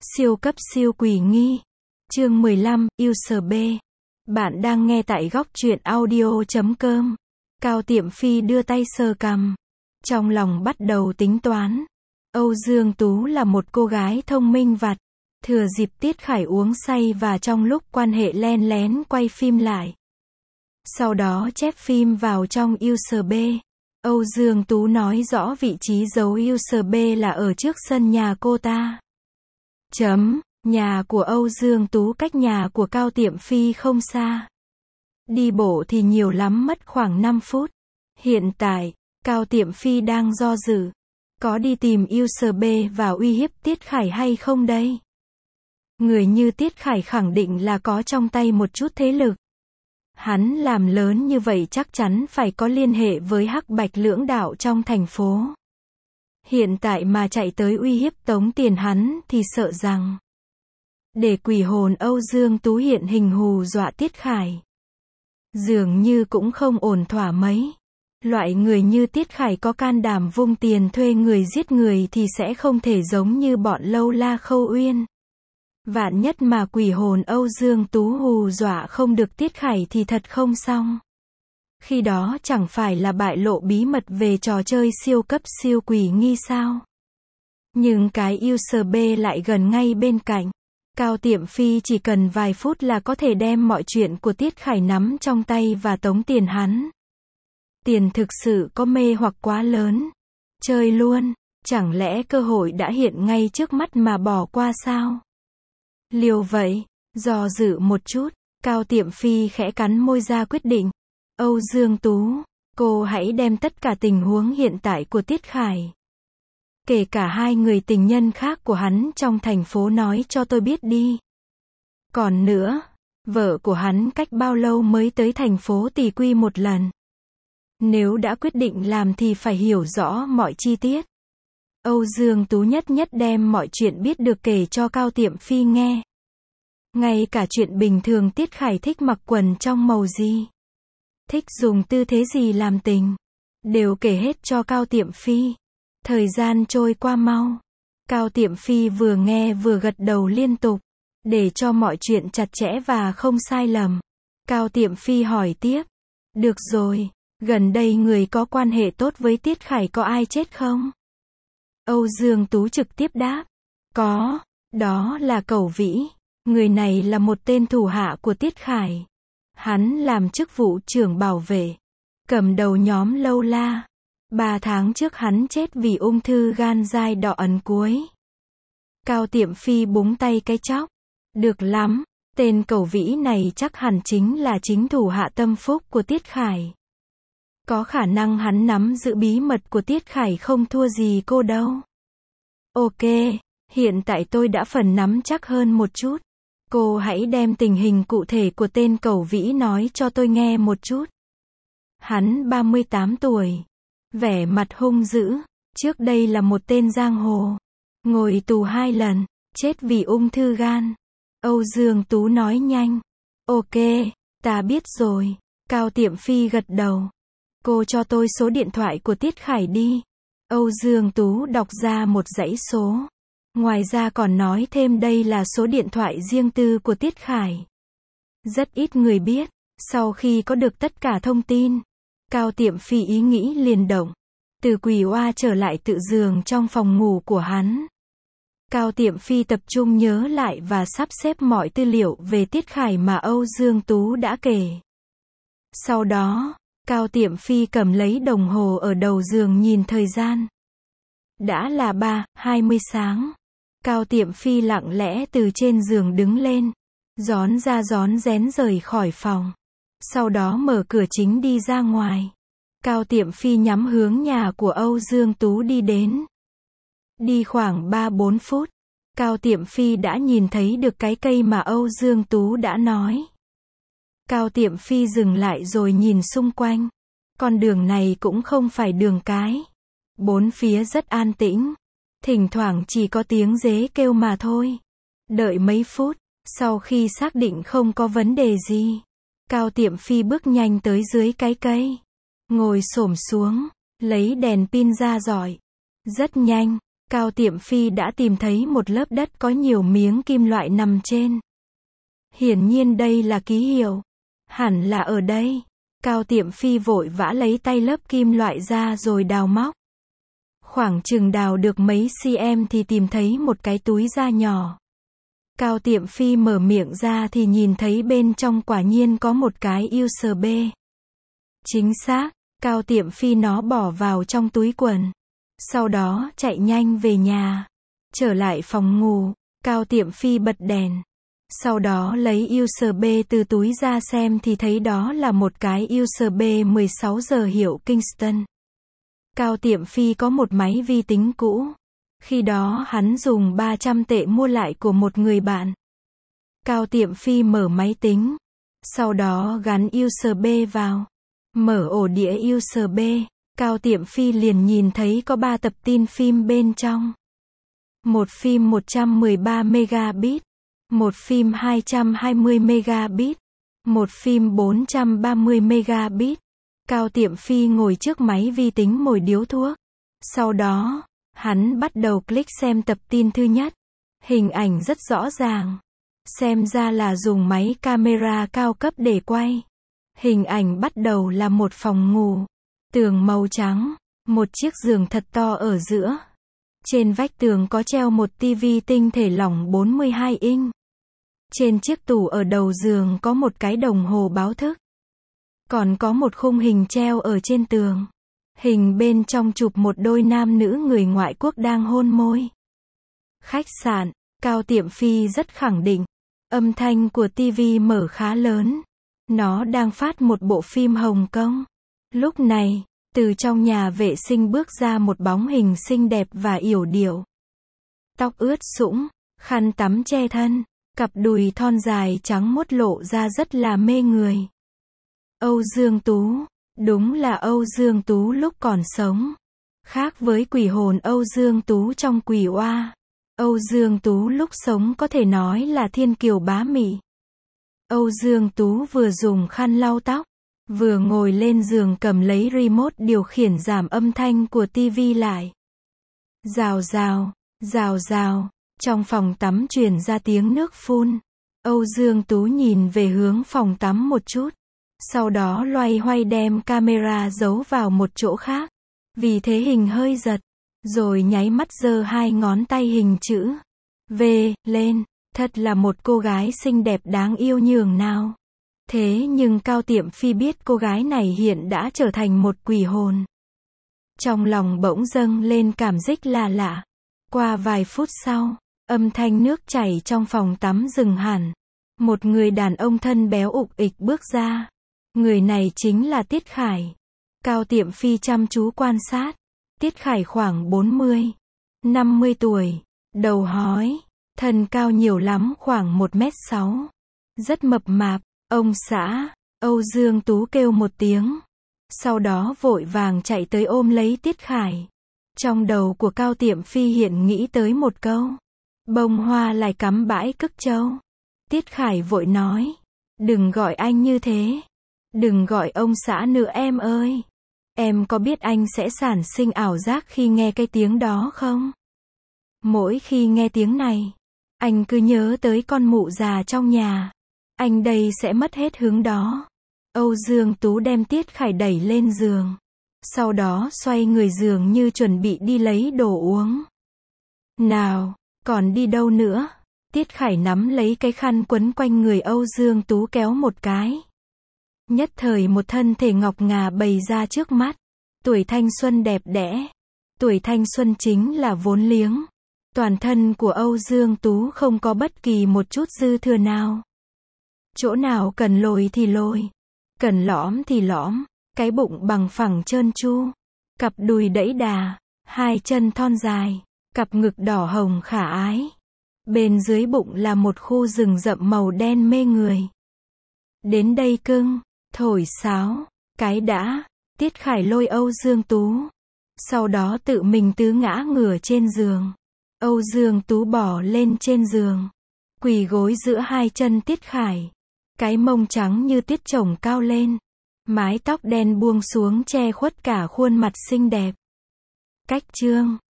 Siêu cấp siêu quỷ nghi. Chương 15, User B. Bạn đang nghe tại góc truyện audio.com. Cao Tiệm Phi đưa tay sờ cằm. Trong lòng bắt đầu tính toán. Âu Dương Tú là một cô gái thông minh vặt. Thừa dịp Tiết Khải uống say và trong lúc quan hệ len lén quay phim lại. Sau đó chép phim vào trong User B. Âu Dương Tú nói rõ vị trí giấu User B là ở trước sân nhà cô ta. Nhà của Âu Dương Tú cách nhà của Cao Tiệm Phi không xa. Đi bộ thì nhiều lắm mất khoảng 5 phút. Hiện tại, Cao Tiệm Phi đang do dự. Có đi tìm User B và uy hiếp Tiết Khải hay không đây? Người như Tiết Khải khẳng định là có trong tay một chút thế lực. Hắn làm lớn như vậy chắc chắn phải có liên hệ với Hắc Bạch lưỡng đạo trong thành phố. Hiện tại mà chạy tới uy hiếp tống tiền hắn thì sợ rằng để quỷ hồn Âu Dương Tú hiện hình hù dọa Tiết Khải. Dường như cũng không ổn thỏa mấy. Loại người như Tiết Khải có can đảm vung tiền thuê người giết người thì sẽ không thể giống như bọn Lâu La Khâu Uyên. Vạn nhất mà quỷ hồn Âu Dương Tú hù dọa không được Tiết Khải thì thật không xong. Khi đó chẳng phải là bại lộ bí mật về trò chơi siêu cấp siêu quỷ nghi sao? Nhưng cái User B lại gần ngay bên cạnh. Cao Tiệm Phi chỉ cần vài phút là có thể đem mọi chuyện của Tiết Khải nắm trong tay và tống tiền hắn. Tiền thực sự có mê hoặc quá lớn. Chơi luôn, chẳng lẽ cơ hội đã hiện ngay trước mắt mà bỏ qua sao? Liều vậy, do dự một chút, Cao Tiệm Phi khẽ cắn môi ra quyết định. Âu Dương Tú, cô hãy đem tất cả tình huống hiện tại của Tiết Khải, kể cả hai người tình nhân khác của hắn trong thành phố nói cho tôi biết đi. Còn nữa, vợ của hắn cách bao lâu mới tới thành phố Tỷ Quy một lần? Nếu đã quyết định làm thì phải hiểu rõ mọi chi tiết. Âu Dương Tú nhất nhất đem mọi chuyện biết được kể cho Cao Tiệm Phi nghe. Ngay cả chuyện bình thường Tiết Khải thích mặc quần trong màu gì, thích dùng tư thế gì làm tình, đều kể hết cho Cao Tiệm Phi. Thời gian trôi qua mau. Cao Tiệm Phi vừa nghe vừa gật đầu liên tục. Để cho mọi chuyện chặt chẽ và không sai lầm. Cao Tiệm Phi hỏi tiếp. Được rồi, gần đây người có quan hệ tốt với Tiết Khải có ai chết không? Âu Dương Tú trực tiếp đáp. Có, đó là Cẩu Vĩ. Người này là một tên thủ hạ của Tiết Khải. Hắn làm chức vụ trưởng bảo vệ, cầm đầu nhóm Lâu La. 3 tháng trước hắn chết vì ung thư gan giai đoạn ẩn cuối. Cao Tiệm Phi búng tay cái chóc. Được lắm, tên Cẩu Vĩ này chắc hẳn chính là chính thủ hạ tâm phúc của Tiết Khải. Có khả năng hắn nắm giữ bí mật của Tiết Khải không thua gì cô đâu. Ok, hiện tại tôi đã phần nắm chắc hơn một chút. Cô hãy đem tình hình cụ thể của tên Cẩu Vĩ nói cho tôi nghe một chút. Hắn 38 tuổi. Vẻ mặt hung dữ. Trước đây là một tên giang hồ. Ngồi tù 2 lần. Chết vì ung thư gan. Âu Dương Tú nói nhanh. Ok, ta biết rồi. Cao Tiệm Phi gật đầu. Cô cho tôi số điện thoại của Tiết Khải đi. Âu Dương Tú đọc ra một dãy số. Ngoài ra còn nói thêm đây là số điện thoại riêng tư của Tiết Khải. Rất ít người biết. Sau khi có được tất cả thông tin, Cao Tiệm Phi ý nghĩ liền động. Từ quỷ oa trở lại tự giường trong phòng ngủ của hắn. Cao Tiệm Phi tập trung nhớ lại và sắp xếp mọi tư liệu về Tiết Khải mà Âu Dương Tú đã kể. Sau đó, Cao Tiệm Phi cầm lấy đồng hồ ở đầu giường nhìn thời gian. Đã là 3:20 sáng. Cao Tiệm Phi lặng lẽ từ trên giường đứng lên, rón ra rón rén rời khỏi phòng. Sau đó mở cửa chính đi ra ngoài. Cao Tiệm Phi nhắm hướng nhà của Âu Dương Tú đi đến. Đi khoảng 3-4 phút, Cao Tiệm Phi đã nhìn thấy được cái cây mà Âu Dương Tú đã nói. Cao Tiệm Phi dừng lại rồi nhìn xung quanh. Con đường này cũng không phải đường cái. Bốn phía rất an tĩnh. Thỉnh thoảng chỉ có tiếng dế kêu mà thôi. Đợi mấy phút, sau khi xác định không có vấn đề gì, Cao Tiệm Phi bước nhanh tới dưới cái cây. Ngồi xổm xuống, lấy đèn pin ra rọi. Rất nhanh, Cao Tiệm Phi đã tìm thấy một lớp đất có nhiều miếng kim loại nằm trên. Hiển nhiên đây là ký hiệu. Hẳn là ở đây. Cao Tiệm Phi vội vã lấy tay lớp kim loại ra rồi đào móc. Khoảng chừng đào được mấy cm thì tìm thấy một cái túi da nhỏ. Cao Tiệm Phi mở miệng ra thì nhìn thấy bên trong quả nhiên có một cái USB. Chính xác, Cao Tiệm Phi nó bỏ vào trong túi quần. Sau đó chạy nhanh về nhà. Trở lại phòng ngủ, Cao Tiệm Phi bật đèn. Sau đó lấy USB từ túi ra xem thì thấy đó là một cái USB 16 giờ hiệu Kingston. Cao Tiệm Phi có một máy vi tính cũ. Khi đó hắn dùng 300 tệ mua lại của một người bạn. Cao Tiệm Phi mở máy tính. Sau đó gắn USB vào. Mở ổ đĩa USB. Cao Tiệm Phi liền nhìn thấy có 3 tập tin phim bên trong. Một phim 113 megabit. Một phim 220 megabit. Một phim 430 megabit. Cao Tiệm Phi ngồi trước máy vi tính mồi điếu thuốc. Sau đó, hắn bắt đầu click xem tập tin thứ nhất. Hình ảnh rất rõ ràng. Xem ra là dùng máy camera cao cấp để quay. Hình ảnh bắt đầu là một phòng ngủ. Tường màu trắng. Một chiếc giường thật to ở giữa. Trên vách tường có treo một tivi tinh thể lỏng 42 inch. Trên chiếc tủ ở đầu giường có một cái đồng hồ báo thức. Còn có một khung hình treo ở trên tường. Hình bên trong chụp một đôi nam nữ người ngoại quốc đang hôn môi. Khách sạn, Cao Tiệm Phi rất khẳng định. Âm thanh của tivi mở khá lớn. Nó đang phát một bộ phim Hồng Kông. Lúc này, từ trong nhà vệ sinh bước ra một bóng hình xinh đẹp và yểu điệu. Tóc ướt sũng, khăn tắm che thân, cặp đùi thon dài trắng muốt lộ ra rất là mê người. Âu Dương Tú, đúng là Âu Dương Tú lúc còn sống. Khác với quỷ hồn Âu Dương Tú trong Quỷ Oa. Âu Dương Tú lúc sống có thể nói là thiên kiều bá mị. Âu Dương Tú vừa dùng khăn lau tóc, vừa ngồi lên giường cầm lấy remote điều khiển giảm âm thanh của tivi lại. Rào rào, rào rào, trong phòng tắm truyền ra tiếng nước phun. Âu Dương Tú nhìn về hướng phòng tắm một chút. Sau đó loay hoay đem camera giấu vào một chỗ khác. Vì thế hình hơi giật. Rồi nháy mắt giơ hai ngón tay hình chữ V lên. Thật là một cô gái xinh đẹp đáng yêu nhường nào. Thế nhưng Cao Tiệm Phi biết cô gái này hiện đã trở thành một quỷ hồn. Trong lòng bỗng dâng lên cảm giác lạ lạ. Qua vài phút sau, âm thanh nước chảy trong phòng tắm dừng hẳn. Một người đàn ông thân béo ục ịch bước ra. Người này chính là Tiết Khải. Cao Tiệm Phi chăm chú quan sát. Tiết Khải khoảng 40, 50 tuổi, đầu hói, thân cao nhiều lắm khoảng 1m6. Rất mập mạp. Ông xã, Âu Dương Tú kêu một tiếng. Sau đó vội vàng chạy tới ôm lấy Tiết Khải. Trong đầu của Cao Tiệm Phi hiện nghĩ tới một câu. Bông hoa lại cắm bãi cức trâu. Tiết Khải vội nói. Đừng gọi anh như thế. Đừng gọi ông xã nữa em ơi. Em có biết anh sẽ sản sinh ảo giác khi nghe cái tiếng đó không? Mỗi khi nghe tiếng này, anh cứ nhớ tới con mụ già trong nhà. Anh đây sẽ mất hết hứng đó. Âu Dương Tú đem Tiết Khải đẩy lên giường. Sau đó xoay người giường như chuẩn bị đi lấy đồ uống. Nào, còn đi đâu nữa? Tiết Khải nắm lấy cái khăn quấn quanh người Âu Dương Tú kéo một cái. Nhất thời một thân thể ngọc ngà bày ra trước mắt. Tuổi thanh xuân đẹp đẽ. Tuổi thanh xuân chính là vốn liếng. Toàn thân của Âu Dương Tú không có bất kỳ một chút dư thừa nào. Chỗ nào cần lồi thì lồi. Cần lõm thì lõm. Cái bụng bằng phẳng trơn tru. Cặp đùi đẫy đà. Hai chân thon dài. Cặp ngực đỏ hồng khả ái. Bên dưới bụng là một khu rừng rậm màu đen mê người. Đến đây cưng. Thổi sáo. Cái đã. Tiết Khải lôi Âu Dương Tú. Sau đó tự mình tứ ngã ngửa trên giường. Âu Dương Tú bò lên trên giường. Quỳ gối giữa hai chân Tiết Khải. Cái mông trắng như tuyết chồng cao lên. Mái tóc đen buông xuống che khuất cả khuôn mặt xinh đẹp. Cách chương